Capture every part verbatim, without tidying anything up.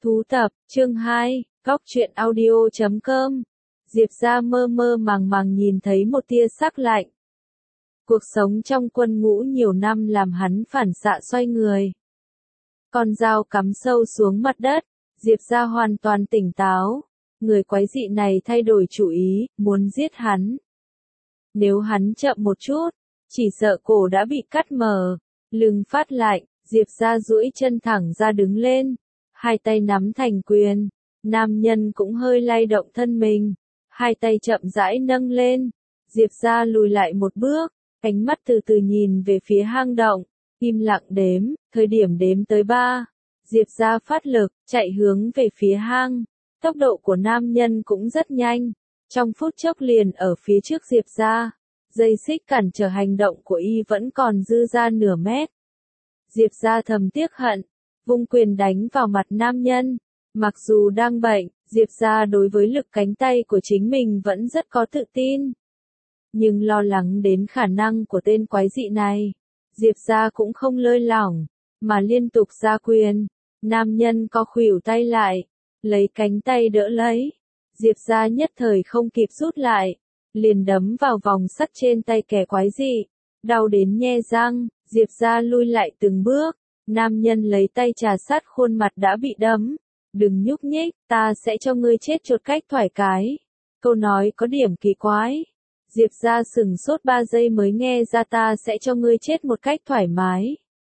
Thú tập, chương hai, góc truyện audio chấm com. Diệp Gia mơ mơ màng màng nhìn thấy một tia sắc lạnh. Cuộc sống trong quân ngũ nhiều năm làm hắn phản xạ xoay người. Con dao cắm sâu xuống mặt đất, Diệp Gia hoàn toàn tỉnh táo. Người quái dị này thay đổi chủ ý, muốn giết hắn. Nếu hắn chậm một chút, chỉ sợ cổ đã bị cắt mở, lưng phát lạnh, Diệp Gia duỗi chân thẳng ra đứng lên, hai tay nắm thành quyền, nam nhân cũng hơi lay động thân mình, hai tay chậm rãi nâng lên, Diệp Gia lùi lại một bước, ánh mắt từ từ nhìn về phía hang động, im lặng đếm, thời điểm đếm tới ba, Diệp Gia phát lực, chạy hướng về phía hang, tốc độ của nam nhân cũng rất nhanh, trong phút chốc liền ở phía trước Diệp Gia. Dây xích cản trở hành động của y vẫn còn dư ra nửa mét. Diệp Gia thầm tiếc hận, vung quyền đánh vào mặt nam nhân. Mặc dù đang bệnh, Diệp Gia đối với lực cánh tay của chính mình vẫn rất có tự tin. Nhưng lo lắng đến khả năng của tên quái dị này, Diệp Gia cũng không lơi lỏng, mà liên tục ra quyền. Nam nhân co khuỷu tay lại, lấy cánh tay đỡ lấy. Diệp Gia nhất thời không kịp rút lại, liền đấm vào vòng sắt trên tay kẻ quái dị, đau đến nhe răng, Diệp Gia lui lại từng bước, nam nhân lấy tay trà sát khuôn mặt đã bị đấm, đừng nhúc nhích, ta sẽ cho ngươi chết chột cách thoải cái. Câu nói có điểm kỳ quái, Diệp Gia sừng sốt ba giây mới nghe ra ta sẽ cho ngươi chết một cách thoải mái.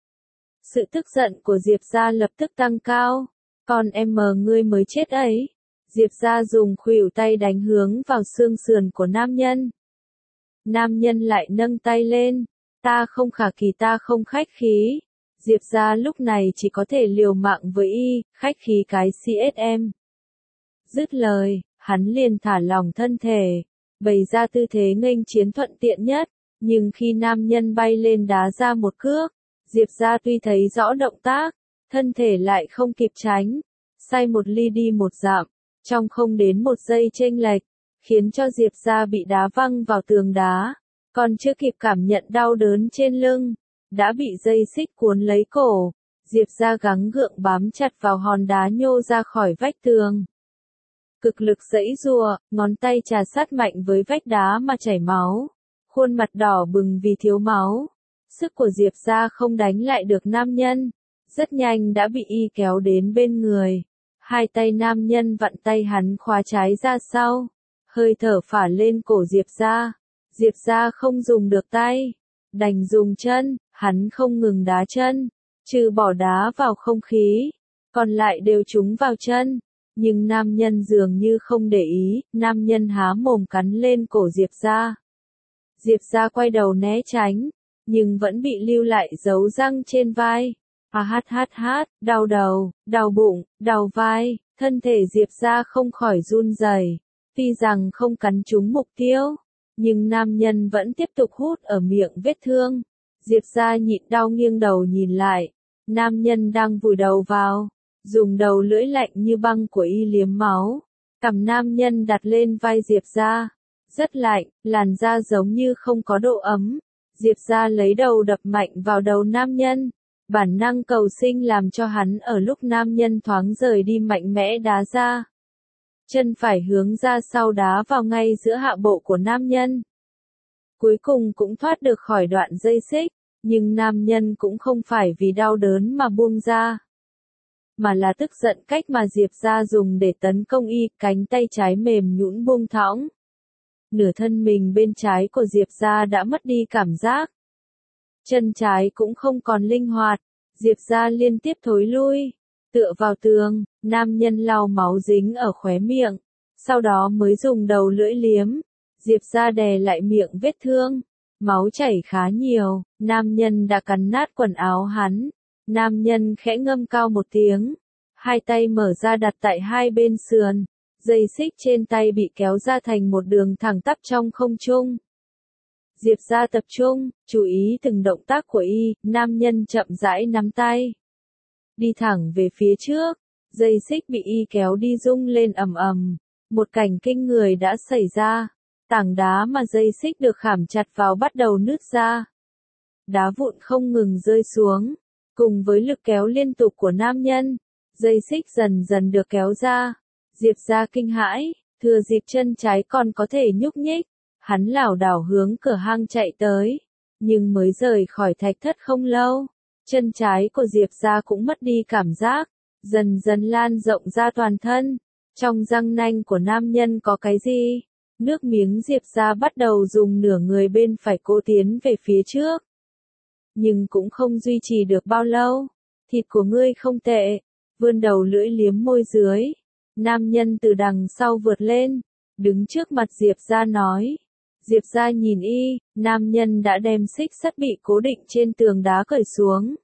Sự tức giận của Diệp Gia lập tức tăng cao, còn em mờ ngươi mới chết ấy. Diệp Gia dùng khuỷu tay đánh hướng vào xương sườn của nam nhân. Nam nhân lại nâng tay lên, ta không khả kỳ ta không khách khí. Diệp Gia lúc này chỉ có thể liều mạng với y, khách khí cái xê ét em. Dứt lời, hắn liền thả lỏng thân thể, bày ra tư thế nghênh chiến thuận tiện nhất, nhưng khi nam nhân bay lên đá ra một cước, Diệp Gia tuy thấy rõ động tác, thân thể lại không kịp tránh, sai một ly đi một dặm. Trong không đến một giây chênh lệch, khiến cho Diệp Gia bị đá văng vào tường đá, còn chưa kịp cảm nhận đau đớn trên lưng, đã bị dây xích cuốn lấy cổ, Diệp Gia gắng gượng bám chặt vào hòn đá nhô ra khỏi vách tường. Cực lực giãy giụa, ngón tay trà sát mạnh với vách đá mà chảy máu, khuôn mặt đỏ bừng vì thiếu máu. Sức của Diệp Gia không đánh lại được nam nhân, rất nhanh đã bị y kéo đến bên người. Hai tay nam nhân vặn tay hắn khóa trái ra sau, hơi thở phả lên cổ Diệp Gia. Diệp Gia không dùng được tay, đành dùng chân, hắn không ngừng đá chân, trừ bỏ đá vào không khí, còn lại đều trúng vào chân. Nhưng nam nhân dường như không để ý, nam nhân há mồm cắn lên cổ Diệp Gia. Diệp Gia quay đầu né tránh, nhưng vẫn bị lưu lại dấu răng trên vai. À hát hát hát, đau đầu, đau bụng, đau vai, thân thể Diệp Gia không khỏi run rẩy. Tuy rằng không cắn trúng mục tiêu, nhưng nam nhân vẫn tiếp tục hút ở miệng vết thương. Diệp Gia nhịn đau nghiêng đầu nhìn lại, nam nhân đang vùi đầu vào, dùng đầu lưỡi lạnh như băng của y liếm máu. Cằm nam nhân đặt lên vai Diệp Gia, rất lạnh, làn da giống như không có độ ấm. Diệp Gia lấy đầu đập mạnh vào đầu nam nhân. Bản năng cầu sinh làm cho hắn ở lúc nam nhân thoáng rời đi mạnh mẽ đá ra. Chân phải hướng ra sau đá vào ngay giữa hạ bộ của nam nhân. Cuối cùng cũng thoát được khỏi đoạn dây xích, nhưng nam nhân cũng không phải vì đau đớn mà buông ra, mà là tức giận cách mà Diệp Gia dùng để tấn công y, cánh tay trái mềm nhũn buông thõng. Nửa thân mình bên trái của Diệp Gia đã mất đi cảm giác. Chân trái cũng không còn linh hoạt, Diệp Gia liên tiếp thối lui, tựa vào tường, nam nhân lau máu dính ở khóe miệng, sau đó mới dùng đầu lưỡi liếm, Diệp Gia đè lại miệng vết thương, máu chảy khá nhiều, nam nhân đã cắn nát quần áo hắn, nam nhân khẽ ngâm cao một tiếng, hai tay mở ra đặt tại hai bên sườn, dây xích trên tay bị kéo ra thành một đường thẳng tắp trong không trung. Diệp Gia tập trung, chú ý từng động tác của y, nam nhân chậm rãi nắm tay. Đi thẳng về phía trước, dây xích bị y kéo đi rung lên ầm ầm. Một cảnh kinh người đã xảy ra. Tảng đá mà dây xích được khảm chặt vào bắt đầu nứt ra. Đá vụn không ngừng rơi xuống. Cùng với lực kéo liên tục của nam nhân, Dây xích dần dần được kéo ra. Diệp ra kinh hãi, thừa dịp chân trái còn có thể nhúc nhích. Hắn lảo đảo hướng cửa hang chạy tới. Nhưng mới rời khỏi thạch thất không lâu, chân trái của Diệp ra cũng mất đi cảm giác. Dần dần lan rộng ra toàn thân. Trong răng nanh của nam nhân có cái gì? Nước miếng Diệp ra bắt đầu dùng nửa người bên phải cố tiến về phía trước. Nhưng cũng không duy trì được bao lâu. Thịt của ngươi không tệ. Vươn đầu lưỡi liếm môi dưới. Nam nhân từ đằng sau vượt lên. Đứng trước mặt Diệp ra nói. Diệp ra nhìn y, nam nhân đã đem xích sắt bị cố định trên tường đá cởi xuống.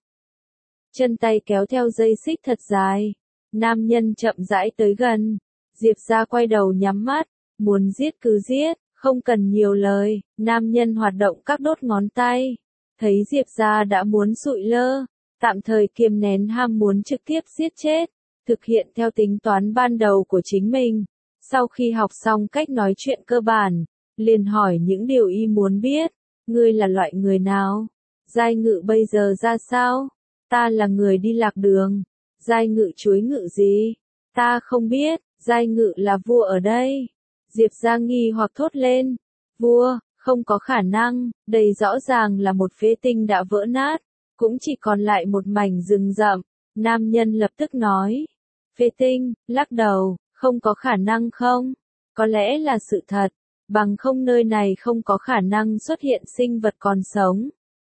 Chân tay kéo theo dây xích thật dài. Nam nhân chậm rãi tới gần. Diệp ra quay đầu nhắm mắt. Muốn giết cứ giết, không cần nhiều lời. Nam nhân hoạt động các đốt ngón tay. Thấy Diệp ra đã muốn sụi lơ. Tạm thời kiềm nén ham muốn trực tiếp giết chết. Thực hiện theo tính toán ban đầu của chính mình. Sau khi học xong cách nói chuyện cơ bản, liền hỏi những điều y muốn biết. Ngươi là loại người nào? Giai ngự bây giờ ra sao? Ta là người đi lạc đường. Giai ngự chuối ngự gì? Ta không biết. Giai ngự là vua ở đây. Diệp ra nghi hoặc thốt lên. Vua, không có khả năng. Đây rõ ràng là một phế tinh đã vỡ nát. Cũng chỉ còn lại một mảnh rừng rậm. Nam nhân lập tức nói. Phế tinh, lắc đầu, không có khả năng không? Có lẽ là sự thật. Bằng không nơi này không có khả năng xuất hiện sinh vật còn sống.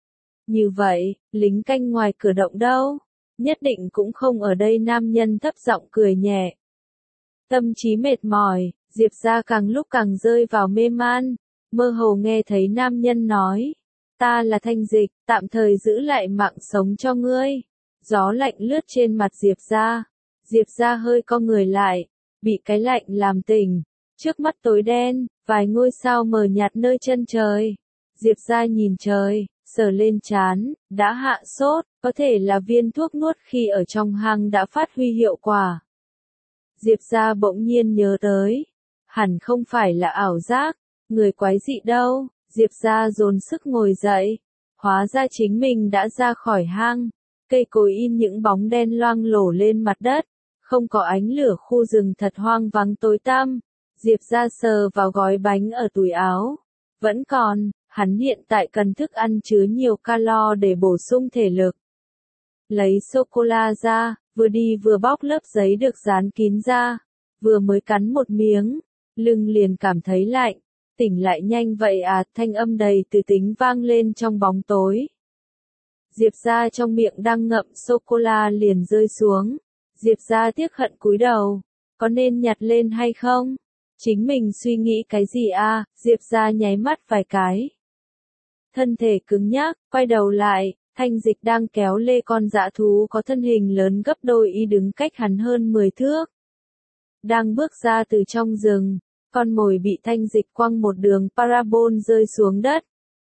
Như vậy, lính canh ngoài cửa động đâu? Nhất định cũng không ở đây. Nam nhân thấp giọng cười nhẹ. Tâm trí mệt mỏi, Diệp ra càng lúc càng rơi vào mê man. Mơ hồ nghe thấy nam nhân nói. Ta là Thanh Dịch, tạm thời giữ lại mạng sống cho ngươi. Gió lạnh lướt trên mặt Diệp ra. Diệp ra hơi co người lại, bị cái lạnh làm tỉnh. Trước mắt tối đen, vài ngôi sao mờ nhạt nơi chân trời. Diệp ra nhìn trời, sờ lên trán, đã hạ sốt, có thể là viên thuốc nuốt khi ở trong hang đã phát huy hiệu quả. Diệp ra bỗng nhiên nhớ tới, hẳn không phải là ảo giác, người quái dị đâu. Diệp ra dồn sức ngồi dậy, hóa ra chính mình đã ra khỏi hang. Cây cối in những bóng đen loang lổ lên mặt đất, không có ánh lửa, khu rừng thật hoang vắng tối tăm. Diệp ra sờ vào gói bánh ở túi áo. Vẫn còn, hắn hiện tại cần thức ăn chứa nhiều calo để bổ sung thể lực. Lấy sô-cô-la ra, vừa đi vừa bóc lớp giấy được dán kín ra. Vừa mới cắn một miếng, lưng liền cảm thấy lạnh. Tỉnh lại nhanh vậy à? Thanh âm đầy từ tính vang lên trong bóng tối. Diệp ra trong miệng đang ngậm sô-cô-la liền rơi xuống. Diệp ra tiếc hận cúi đầu. Có nên nhặt lên hay không? Chính mình suy nghĩ cái gì à? Diệp ra nháy mắt vài cái. Thân thể cứng nhắc, quay đầu lại. Thanh Dịch đang kéo lê con dã thú có thân hình lớn gấp đôi y, đứng cách hắn hơn mười thước. Đang bước ra từ trong rừng, con mồi bị Thanh Dịch quăng một đường parabol rơi xuống đất.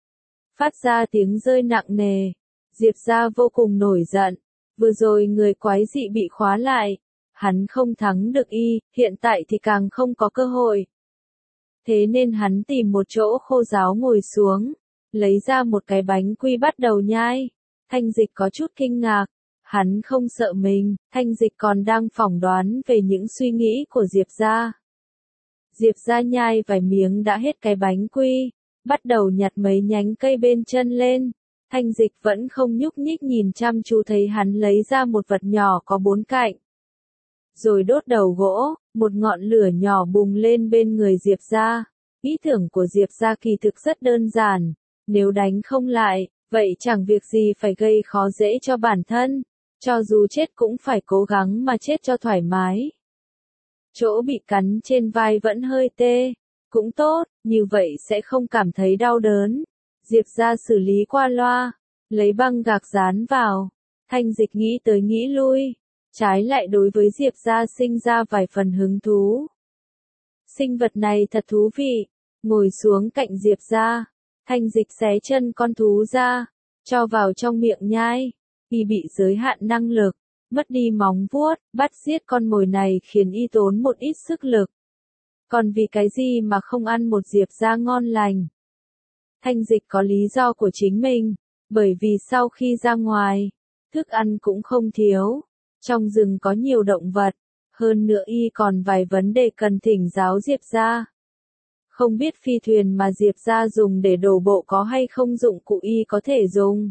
Phát ra tiếng rơi nặng nề. Diệp ra vô cùng nổi giận. Vừa rồi người quái dị bị khóa lại. Hắn không thắng được y, hiện tại thì càng không có cơ hội. Thế nên hắn tìm một chỗ khô ráo ngồi xuống. Lấy ra một cái bánh quy bắt đầu nhai. Thanh Dịch có chút kinh ngạc. Hắn không sợ mình, Thanh Dịch còn đang phỏng đoán về những suy nghĩ của Diệp ra. Diệp ra nhai vài miếng đã hết cái bánh quy. Bắt đầu nhặt mấy nhánh cây bên chân lên. Thanh Dịch vẫn không nhúc nhích, nhìn chăm chú thấy hắn lấy ra một vật nhỏ có bốn cạnh. Rồi đốt đầu gỗ, một ngọn lửa nhỏ bùng lên bên người Diệp ra. Ý tưởng của Diệp ra kỳ thực rất đơn giản. Nếu đánh không lại, vậy chẳng việc gì phải gây khó dễ cho bản thân. Cho dù chết cũng phải cố gắng mà chết cho thoải mái. Chỗ bị cắn trên vai vẫn hơi tê. Cũng tốt, như vậy sẽ không cảm thấy đau đớn. Diệp ra xử lý qua loa. Lấy băng gạc dán vào. Thanh Dịch nghĩ tới nghĩ lui. Trái lại đối với Diệp ra sinh ra vài phần hứng thú. Sinh vật này thật thú vị. Ngồi xuống cạnh Diệp ra. Thanh Dịch xé chân con thú ra. Cho vào trong miệng nhai. Y bị giới hạn năng lực. Mất đi móng vuốt. Bắt giết con mồi này khiến y tốn một ít sức lực. Còn vì cái gì mà không ăn một Diệp ra ngon lành? Thanh Dịch có lý do của chính mình. Bởi vì sau khi ra ngoài, thức ăn cũng không thiếu. Trong rừng có nhiều động vật, hơn nữa y còn vài vấn đề cần thỉnh giáo Diệp gia. Không biết phi thuyền mà Diệp gia dùng để đổ bộ có hay không dụng cụ y có thể dùng.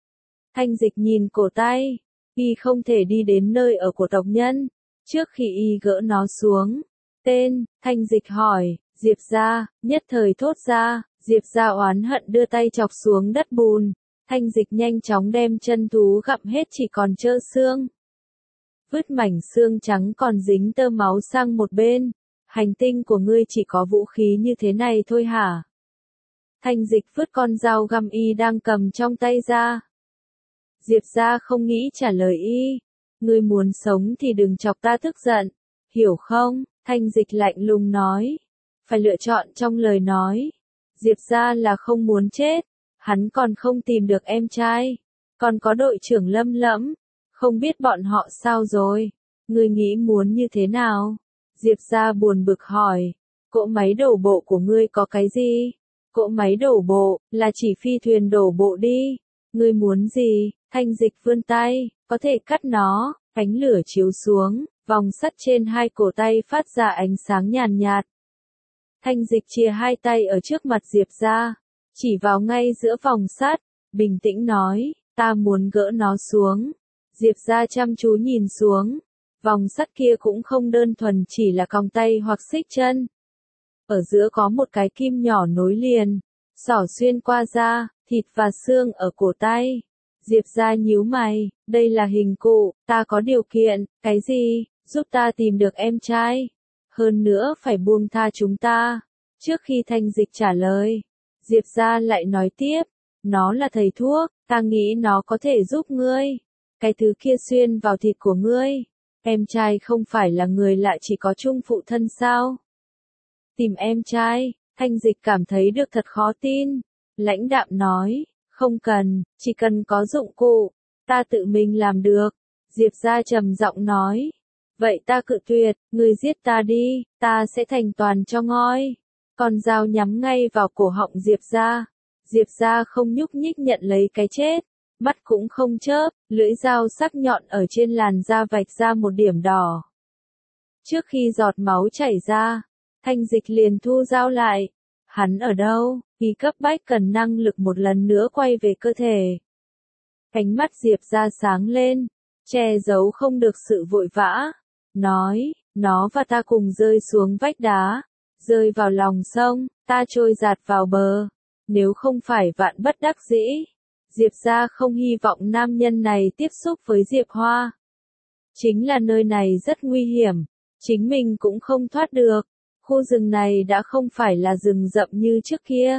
Thanh Dịch nhìn cổ tay, y không thể đi đến nơi ở của tộc nhân, trước khi y gỡ nó xuống. Tên, Thanh Dịch hỏi, Diệp gia, nhất thời thốt ra, Diệp gia oán hận đưa tay chọc xuống đất bùn. Thanh Dịch nhanh chóng đem chân thú gặm hết chỉ còn trơ xương. Vứt mảnh xương trắng còn dính tơ máu sang một bên. Hành tinh của ngươi chỉ có vũ khí như thế này thôi hả? Thanh Dịch vứt con dao găm y đang cầm trong tay ra. Diệp gia không nghĩ trả lời y. Ngươi muốn sống thì đừng chọc ta tức giận, hiểu không? Thanh Dịch lạnh lùng nói. Phải lựa chọn trong lời nói. Diệp gia là không muốn chết. Hắn còn không tìm được em trai. Còn có đội trưởng Lâm Lẫm. Không biết bọn họ sao rồi. Ngươi nghĩ muốn như thế nào? Diệp gia buồn bực hỏi. Cỗ máy đổ bộ của ngươi có cái gì? Cỗ máy đổ bộ, là chỉ phi thuyền đổ bộ đi. Ngươi muốn gì? Thanh Dịch vươn tay, có thể cắt nó. Ánh lửa chiếu xuống, vòng sắt trên hai cổ tay phát ra ánh sáng nhàn nhạt. Thanh Dịch chia hai tay ở trước mặt Diệp gia, chỉ vào ngay giữa vòng sắt, bình tĩnh nói, ta muốn gỡ nó xuống. Diệp gia chăm chú nhìn xuống, vòng sắt kia cũng không đơn thuần chỉ là còng tay hoặc xích chân. Ở giữa có một cái kim nhỏ nối liền, xỏ xuyên qua da, thịt và xương ở cổ tay. Diệp gia nhíu mày, đây là hình cụ, ta có điều kiện, cái gì, giúp ta tìm được em trai. Hơn nữa phải buông tha chúng ta. Trước khi Thanh Dịch trả lời, Diệp gia lại nói tiếp, nó là thầy thuốc, ta nghĩ nó có thể giúp ngươi. Cái thứ kia xuyên vào thịt của ngươi. Em trai không phải là người lạ chỉ có chung phụ thân sao? Tìm em trai, Thanh Dịch cảm thấy được thật khó tin. Lãnh đạm nói, không cần, chỉ cần có dụng cụ, ta tự mình làm được. Diệp gia trầm giọng nói, vậy ta cự tuyệt, ngươi giết ta đi, ta sẽ thành toàn cho ngôi. Con dao nhắm ngay vào cổ họng Diệp gia. Diệp gia không nhúc nhích nhận lấy cái chết, mắt cũng không chớp, lưỡi dao sắc nhọn ở trên làn da vạch ra một điểm đỏ. Trước khi giọt máu chảy ra, Thanh Dịch liền thu dao lại. Hắn ở đâu? Y cấp bách cần năng lực một lần nữa quay về cơ thể. Ánh mắt Diệp gia sáng lên, che giấu không được sự vội vã. Nói, nó và ta cùng rơi xuống vách đá, rơi vào lòng sông, ta trôi dạt vào bờ. Nếu không phải vạn bất đắc dĩ, Diệp gia không hy vọng nam nhân này tiếp xúc với Diệp Hoa. Chính là nơi này rất nguy hiểm, chính mình cũng không thoát được. Khu rừng này đã không phải là rừng rậm như trước kia.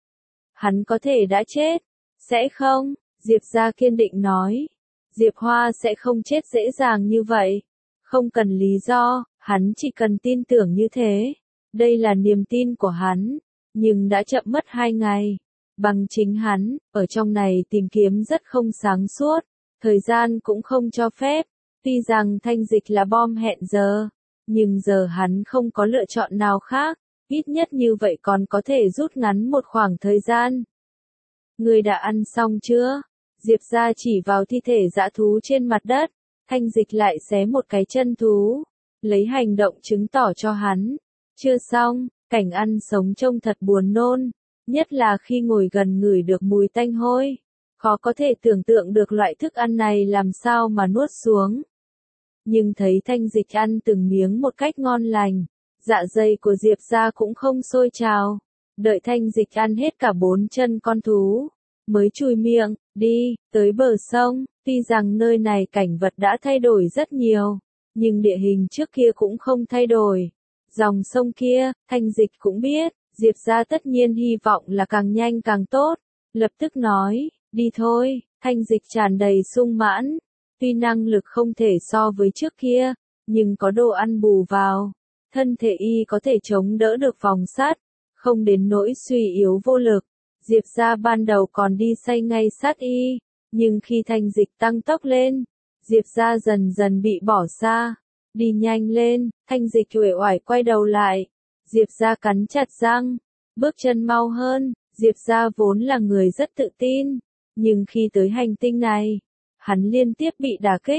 Hắn có thể đã chết. Sẽ không, Diệp gia kiên định nói. Diệp Hoa sẽ không chết dễ dàng như vậy. Không cần lý do, hắn chỉ cần tin tưởng như thế. Đây là niềm tin của hắn. Nhưng đã chậm mất hai ngày. Bằng chính hắn, ở trong này tìm kiếm rất không sáng suốt. Thời gian cũng không cho phép. Tuy rằng Thanh Dịch là bom hẹn giờ. Nhưng giờ hắn không có lựa chọn nào khác, ít nhất như vậy còn có thể rút ngắn một khoảng thời gian. Ngươi đã ăn xong chưa? Diệp gia chỉ vào thi thể dã thú trên mặt đất, Thanh Dịch lại xé một cái chân thú, lấy hành động chứng tỏ cho hắn. Chưa xong, cảnh ăn sống trông thật buồn nôn, nhất là khi ngồi gần ngửi được mùi tanh hôi. Khó có thể tưởng tượng được loại thức ăn này làm sao mà nuốt xuống. Nhưng thấy Thanh Dịch ăn từng miếng một cách ngon lành, dạ dày của Diệp gia cũng không sôi trào. Đợi Thanh Dịch ăn hết cả bốn chân con thú, mới chùi miệng, đi, tới bờ sông. Tuy rằng nơi này cảnh vật đã thay đổi rất nhiều, nhưng địa hình trước kia cũng không thay đổi. Dòng sông kia, Thanh Dịch cũng biết, Diệp gia tất nhiên hy vọng là càng nhanh càng tốt. Lập tức nói, đi thôi. Thanh Dịch tràn đầy sung mãn. Tuy năng lực không thể so với trước kia, nhưng có đồ ăn bù vào, thân thể y có thể chống đỡ được vòng sắt, không đến nỗi suy yếu vô lực. Diệp gia ban đầu còn đi say ngay sát y, nhưng khi Thanh Dịch tăng tốc lên, Diệp gia dần dần bị bỏ xa. Đi nhanh lên, Thanh Dịch uể oải quay đầu lại. Diệp gia cắn chặt răng, bước chân mau hơn. Diệp gia vốn là người rất tự tin, nhưng khi tới hành tinh này, hắn liên tiếp bị đả kích,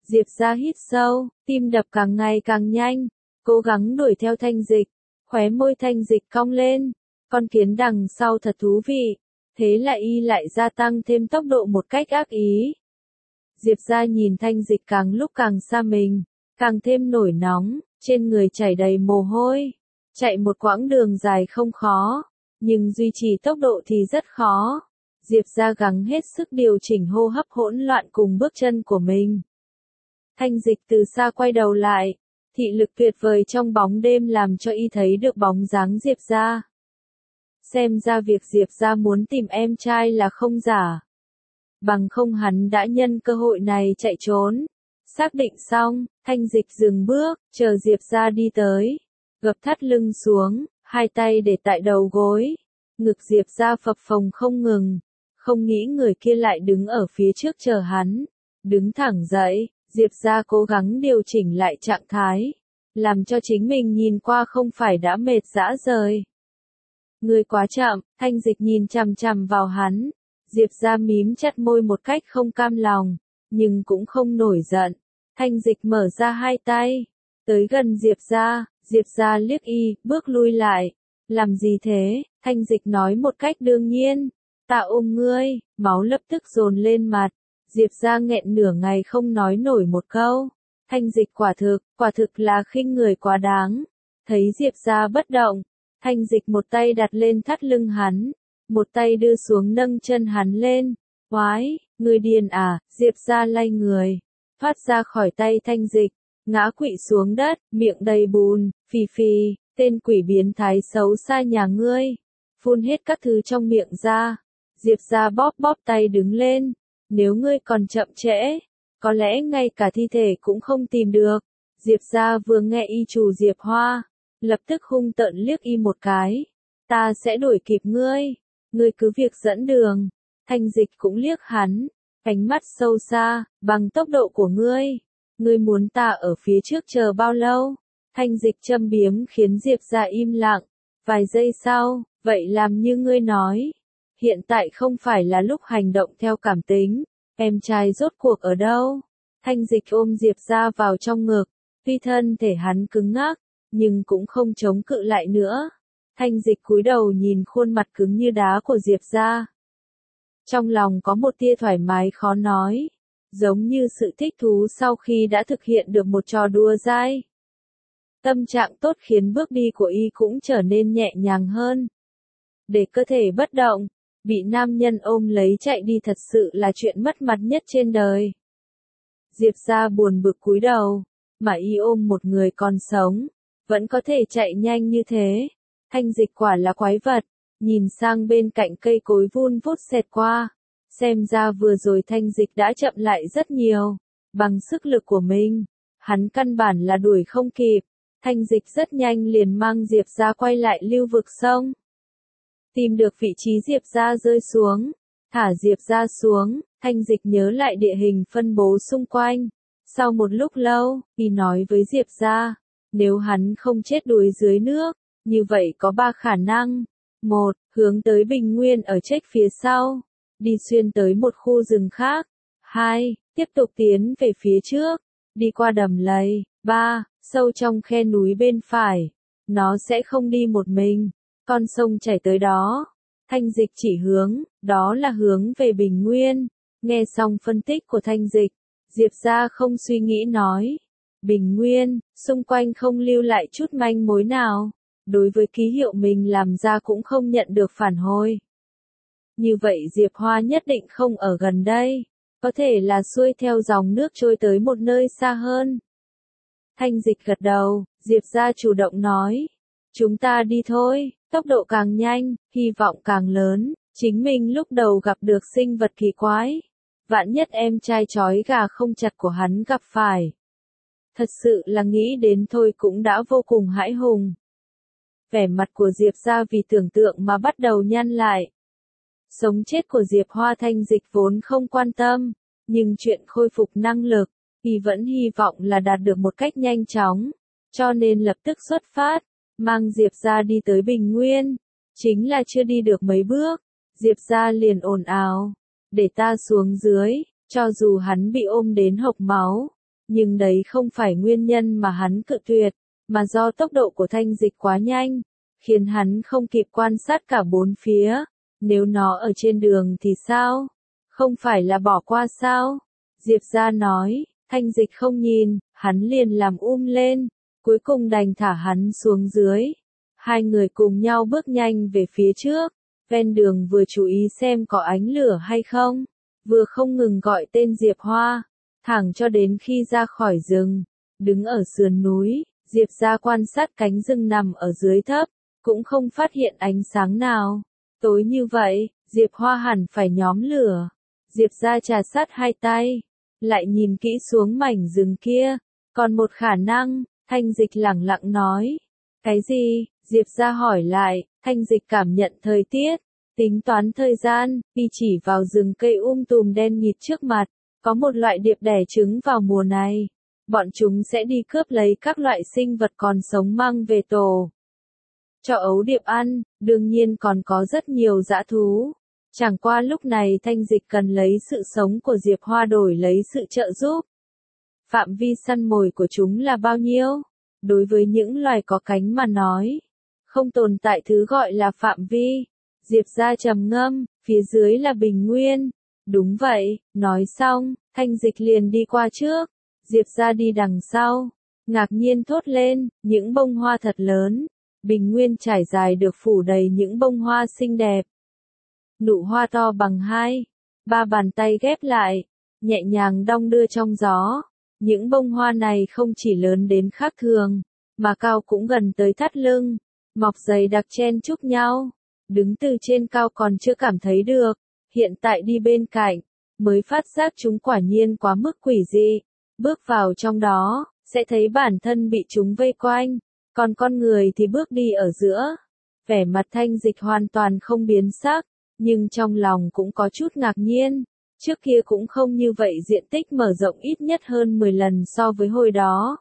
Diệp Gia hít sâu, tim đập càng ngày càng nhanh, cố gắng đuổi theo Thanh Dịch, khóe môi Thanh Dịch cong lên, con kiến đằng sau thật thú vị, thế là y lại gia tăng thêm tốc độ một cách ác ý. Diệp Gia nhìn Thanh Dịch càng lúc càng xa mình, càng thêm nổi nóng, trên người chảy đầy mồ hôi, chạy một quãng đường dài không khó, nhưng duy trì tốc độ thì rất khó. Diệp Gia gắng hết sức điều chỉnh hô hấp hỗn loạn cùng bước chân của mình. Thanh Dịch từ xa quay đầu lại, thị lực tuyệt vời trong bóng đêm làm cho y thấy được bóng dáng Diệp Gia. Xem ra việc Diệp Gia muốn tìm em trai là không giả. Bằng không hắn đã nhân cơ hội này chạy trốn. Xác định xong, Thanh Dịch dừng bước, chờ Diệp Gia đi tới. Gập thắt lưng xuống, hai tay để tại đầu gối. Ngực Diệp Gia phập phồng không ngừng. Không nghĩ người kia lại đứng ở phía trước chờ hắn. Đứng thẳng dậy, Diệp Gia cố gắng điều chỉnh lại trạng thái. Làm cho chính mình nhìn qua không phải đã mệt rã rời. Người quá chậm, Thanh Dịch nhìn chằm chằm vào hắn. Diệp Gia mím chặt môi một cách không cam lòng, nhưng cũng không nổi giận. Thanh Dịch mở ra hai tay, tới gần Diệp Gia, Diệp Gia liếc y, bước lui lại. Làm gì thế? Thanh Dịch nói một cách đương nhiên. Ta ôm ngươi, máu lập tức dồn lên mặt. Diệp Gia nghẹn nửa ngày không nói nổi một câu. Thanh Dịch quả thực, quả thực là khinh người quá đáng. Thấy Diệp Gia bất động, Thanh Dịch một tay đặt lên thắt lưng hắn, một tay đưa xuống nâng chân hắn lên. Oái, ngươi điên à? Diệp Gia lay người, thoát ra khỏi tay Thanh Dịch, ngã quỵ xuống đất, miệng đầy bùn, phì phì, tên quỷ biến thái xấu xa nhà ngươi. Phun hết các thứ trong miệng ra. Diệp Gia bóp bóp tay đứng lên. Nếu ngươi còn chậm trễ, có lẽ ngay cả thi thể cũng không tìm được. Diệp Gia vừa nghe y chủ Diệp Hoa, lập tức hung tợn liếc y một cái. Ta sẽ đuổi kịp ngươi, ngươi cứ việc dẫn đường. Thanh Dịch cũng liếc hắn, ánh mắt sâu xa, bằng tốc độ của ngươi. Ngươi muốn ta ở phía trước chờ bao lâu? Thanh Dịch châm biếm khiến Diệp Gia im lặng. Vài giây sau, vậy làm như ngươi nói. Hiện tại không phải là lúc hành động theo cảm tính. Em trai rốt cuộc ở đâu? Thanh Dịch ôm Diệp Gia vào trong ngực. Tuy thân thể hắn cứng ngắc, nhưng cũng không chống cự lại nữa. Thanh Dịch cúi đầu nhìn khuôn mặt cứng như đá của Diệp Gia. Trong lòng có một tia thoải mái khó nói. Giống như sự thích thú sau khi đã thực hiện được một trò đùa dai. Tâm trạng tốt khiến bước đi của y cũng trở nên nhẹ nhàng hơn. Để cơ thể bất động, bị nam nhân ôm lấy chạy đi thật sự là chuyện mất mặt nhất trên đời. Diệp Gia buồn bực cúi đầu, mà y ôm một người còn sống, vẫn có thể chạy nhanh như thế. Thanh Dịch quả là quái vật, nhìn sang bên cạnh cây cối vun vút xẹt qua. Xem ra vừa rồi Thanh Dịch đã chậm lại rất nhiều. Bằng sức lực của mình, hắn căn bản là đuổi không kịp. Thanh Dịch rất nhanh liền mang Diệp Gia quay lại lưu vực sông. Tìm được vị trí Diệp Gia rơi xuống, thả Diệp Gia xuống, Thanh Dịch nhớ lại địa hình phân bố xung quanh. Sau một lúc lâu, y nói với Diệp Gia, nếu hắn không chết đuối dưới nước, như vậy có ba khả năng. Một, hướng tới bình nguyên ở trách phía sau, đi xuyên tới một khu rừng khác. Hai, tiếp tục tiến về phía trước, đi qua đầm lầy. Ba, sâu trong khe núi bên phải. Nó sẽ không đi một mình, con sông chảy tới đó. Thanh Dịch chỉ hướng, đó là hướng về bình nguyên. Nghe xong phân tích của Thanh Dịch, Diệp Gia không suy nghĩ nói. Bình nguyên, xung quanh không lưu lại chút manh mối nào. Đối với ký hiệu mình làm ra cũng không nhận được phản hồi. Như vậy Diệp Hoa nhất định không ở gần đây. Có thể là xuôi theo dòng nước trôi tới một nơi xa hơn. Thanh Dịch gật đầu, Diệp Gia chủ động nói. Chúng ta đi thôi, tốc độ càng nhanh, hy vọng càng lớn. Chính mình lúc đầu gặp được sinh vật kỳ quái. Vạn nhất em trai trói gà không chặt của hắn gặp phải. Thật sự là nghĩ đến thôi cũng đã vô cùng hãi hùng. Vẻ mặt của Diệp Gia vì tưởng tượng mà bắt đầu nhăn lại. Sống chết của Diệp Hoa Thanh Dịch vốn không quan tâm, nhưng chuyện khôi phục năng lực, y vẫn hy vọng là đạt được một cách nhanh chóng, cho nên lập tức xuất phát, mang Diệp Gia đi tới bình nguyên. Chính là chưa đi được mấy bước, Diệp Gia liền ồn ào, để ta xuống dưới, cho dù hắn bị ôm đến hộc máu, Nhưng đấy không phải nguyên nhân mà hắn cự tuyệt, mà do tốc độ của Thanh Dịch quá nhanh, khiến hắn không kịp quan sát cả bốn phía. Nếu nó ở trên đường thì sao? Không phải là bỏ qua sao? Diệp Gia nói. Thanh Dịch không nhìn, hắn liền làm um lên, cuối cùng đành thả hắn xuống dưới. Hai người cùng nhau bước nhanh về phía trước, ven đường vừa chú ý xem có ánh lửa hay không, vừa không ngừng gọi tên Diệp Hoa, thẳng cho đến khi ra khỏi rừng. Đứng ở sườn núi, Diệp Gia quan sát cánh rừng nằm ở dưới thấp, cũng không phát hiện ánh sáng nào. Tối như vậy, Diệp Hoa hẳn phải nhóm lửa. Diệp Gia trà sát hai tay, lại nhìn kỹ xuống mảnh rừng kia. Còn một khả năng, Thanh Dịch lẳng lặng nói. Cái gì? Diệp Gia hỏi lại. Thanh Dịch cảm nhận thời tiết, tính toán thời gian, y chỉ vào rừng cây um tùm đen nghịt trước mặt. Có một loại điệp đẻ trứng vào mùa này. Bọn chúng sẽ đi cướp lấy các loại sinh vật còn sống mang về tổ. Cho ấu điệp ăn, đương nhiên còn có rất nhiều dã thú. Chẳng qua lúc này Thanh Dịch cần lấy sự sống của Diệp Hoa đổi lấy sự trợ giúp. Phạm vi săn mồi của chúng là bao nhiêu? Đối với những loài có cánh mà nói, không tồn tại thứ gọi là phạm vi. Diệp Gia trầm ngâm, phía dưới là bình nguyên. Đúng vậy, nói xong, Thanh Dịch liền đi qua trước. Diệp Gia đi đằng sau, ngạc nhiên thốt lên, những bông hoa thật lớn. Bình nguyên trải dài được phủ đầy những bông hoa xinh đẹp. Nụ hoa to bằng hai, ba bàn tay ghép lại, nhẹ nhàng đong đưa trong gió. Những bông hoa này không chỉ lớn đến khác thường, mà cao cũng gần tới thắt lưng, mọc dày đặc chen chúc nhau. Đứng từ trên cao còn chưa cảm thấy được, hiện tại đi bên cạnh, mới phát giác chúng quả nhiên quá mức quỷ dị. Bước vào trong đó, sẽ thấy bản thân bị chúng vây quanh, còn con người thì bước đi ở giữa. Vẻ mặt Thanh Dịch hoàn toàn không biến sắc, nhưng trong lòng cũng có chút ngạc nhiên. Trước kia cũng không như vậy, diện tích mở rộng ít nhất hơn mười lần so với hồi đó.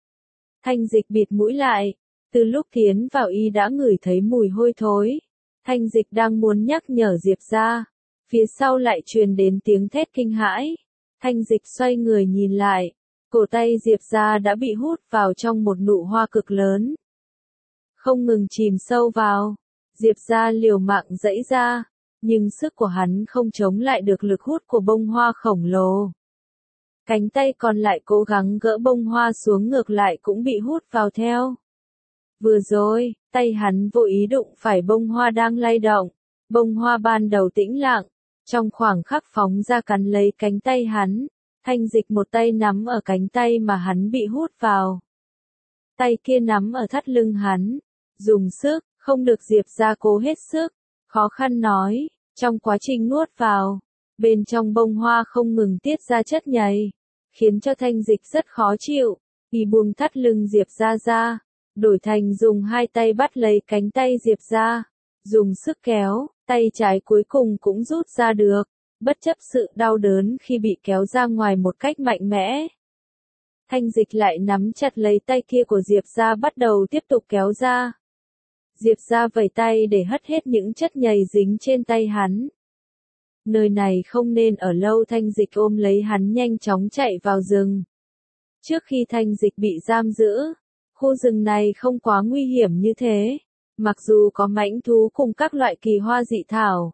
Thanh Dịch bịt mũi lại, từ lúc tiến vào y đã ngửi thấy mùi hôi thối. Thanh Dịch đang muốn nhắc nhở Diệp Gia, phía sau lại truyền đến tiếng thét kinh hãi. Thanh Dịch xoay người nhìn lại, cổ tay Diệp Gia đã bị hút vào trong một nụ hoa cực lớn. Không ngừng chìm sâu vào, Diệp Gia liều mạng giãy ra, nhưng sức của hắn không chống lại được lực hút của bông hoa khổng lồ. Cánh tay còn lại cố gắng gỡ bông hoa xuống ngược lại cũng bị hút vào theo. Vừa rồi, tay hắn vô ý đụng phải bông hoa đang lay động. Bông hoa ban đầu tĩnh lặng, trong khoảng khắc phóng ra cắn lấy cánh tay hắn. Thanh Dịch một tay nắm ở cánh tay mà hắn bị hút vào. Tay kia nắm ở thắt lưng hắn, dùng sức, không được Diệp Gia cố hết sức, khó khăn nói, trong quá trình nuốt vào, bên trong bông hoa không ngừng tiết ra chất nhầy, khiến cho Thanh Dịch rất khó chịu. Y buông thắt lưng Diệp Gia ra, đổi thành dùng hai tay bắt lấy cánh tay Diệp Gia, dùng sức kéo, tay trái cuối cùng cũng rút ra được, bất chấp sự đau đớn khi bị kéo ra ngoài một cách mạnh mẽ. Thanh Dịch lại nắm chặt lấy tay kia của Diệp Gia bắt đầu tiếp tục kéo ra. Diệp Gia vẩy tay để hất hết những chất nhầy dính trên tay hắn. Nơi này không nên ở lâu. Thanh Dịch ôm lấy hắn nhanh chóng chạy vào rừng. Trước khi Thanh Dịch bị giam giữ, khu rừng này không quá nguy hiểm như thế, mặc dù có mãnh thú cùng các loại kỳ hoa dị thảo,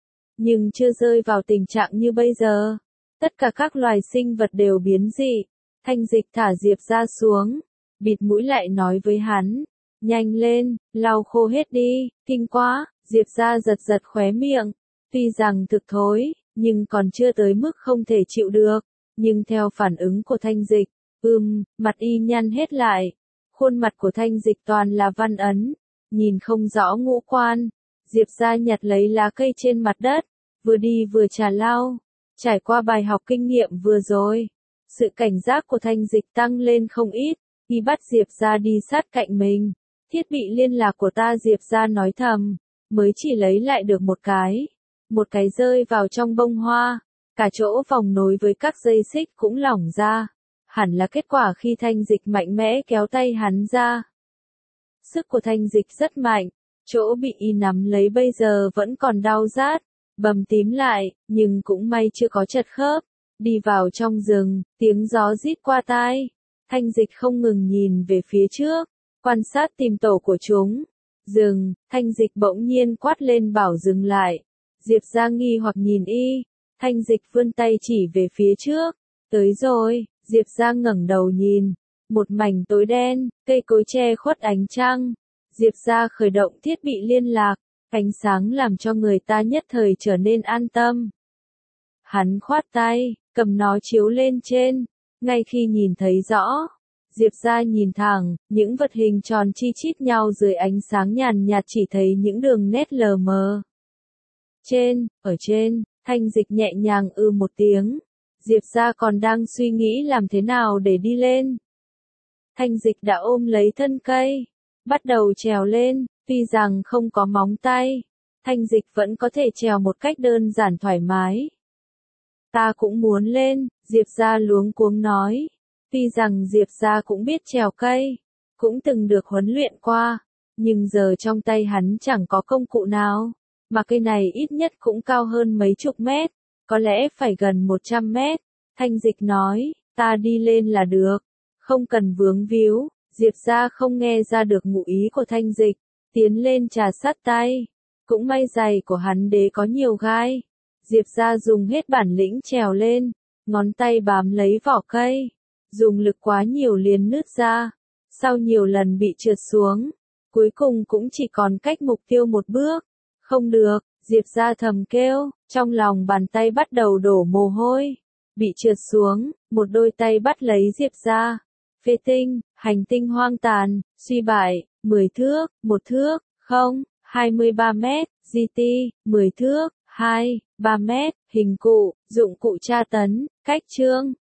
nhưng chưa rơi vào tình trạng như bây giờ. Tất cả các loài sinh vật đều biến dị. Thanh Dịch thả Diệp Gia xuống, bịt mũi lại nói với hắn, nhanh lên, lau khô hết đi, kinh quá. Diệp Gia giật giật khóe miệng, tuy rằng thực thối, nhưng còn chưa tới mức không thể chịu được. Nhưng theo phản ứng của Thanh Dịch, ừm, mặt y nhăn hết lại. Khuôn mặt của Thanh Dịch toàn là văn ấn, nhìn không rõ ngũ quan. Diệp Gia nhặt lấy lá cây trên mặt đất, vừa đi vừa trà lau. Trải qua bài học kinh nghiệm vừa rồi, sự cảnh giác của Thanh Dịch tăng lên không ít. Y bắt Diệp Gia đi sát cạnh mình. Thiết bị liên lạc của ta, Diệp Gia nói thầm, mới chỉ lấy lại được một cái. Một cái rơi vào trong bông hoa, cả chỗ vòng nối với các dây xích cũng lỏng ra. Hẳn là kết quả khi Thanh Dịch mạnh mẽ kéo tay hắn ra. Sức của Thanh Dịch rất mạnh, chỗ bị y nắm lấy bây giờ vẫn còn đau rát, bầm tím lại, nhưng cũng may chưa có chật khớp. Đi vào trong rừng, tiếng gió rít qua tai. Thanh Dịch không ngừng nhìn về phía trước, quan sát tìm tổ của chúng. Dừng, Thanh Dịch bỗng nhiên quát lên bảo dừng lại. Diệp ra nghi hoặc nhìn y. Thanh Dịch vươn tay chỉ về phía trước. Tới rồi, Diệp ra ngẩng đầu nhìn. Một mảnh tối đen, cây cối che khuất ánh trăng. Diệp ra khởi động thiết bị liên lạc. Ánh sáng làm cho người ta nhất thời trở nên an tâm. Hắn khoát tay, cầm nó chiếu lên trên. Ngay khi nhìn thấy rõ, Diệp ra nhìn thẳng, những vật hình tròn chi chít nhau dưới ánh sáng nhàn nhạt chỉ thấy những đường nét lờ mờ. Trên, ở trên, Thanh Dịch nhẹ nhàng ư một tiếng. Diệp ra còn đang suy nghĩ làm thế nào để đi lên. Thanh Dịch đã ôm lấy thân cây, bắt đầu trèo lên, tuy rằng không có móng tay. Thanh Dịch vẫn có thể trèo một cách đơn giản thoải mái. Ta cũng muốn lên, Diệp ra luống cuống nói. Tuy rằng Diệp ra cũng biết trèo cây, cũng từng được huấn luyện qua, nhưng giờ trong tay hắn chẳng có công cụ nào, mà cây này ít nhất cũng cao hơn mấy chục mét, có lẽ phải gần một trăm mét. Thanh Dịch nói, ta đi lên là được, không cần vướng víu. Diệp ra không nghe ra được ngụ ý của Thanh Dịch, tiến lên trà sát tay. Cũng may giày của hắn đế có nhiều gai. Diệp ra dùng hết bản lĩnh trèo lên, ngón tay bám lấy vỏ cây, dùng lực quá nhiều liền nứt ra. Sau nhiều lần bị trượt xuống, cuối cùng cũng chỉ còn cách mục tiêu một bước. Không được, Diệp ra thầm kêu, trong lòng bàn tay bắt đầu đổ mồ hôi. Bị trượt xuống, một đôi tay bắt lấy Diệp ra. Phê tinh, hành tinh hoang tàn, suy bại, mười thước, một thước, không, hai mươi ba mét, giê tê, mười thước, hai, ba mét, hình cụ, dụng cụ tra tấn, cách chương.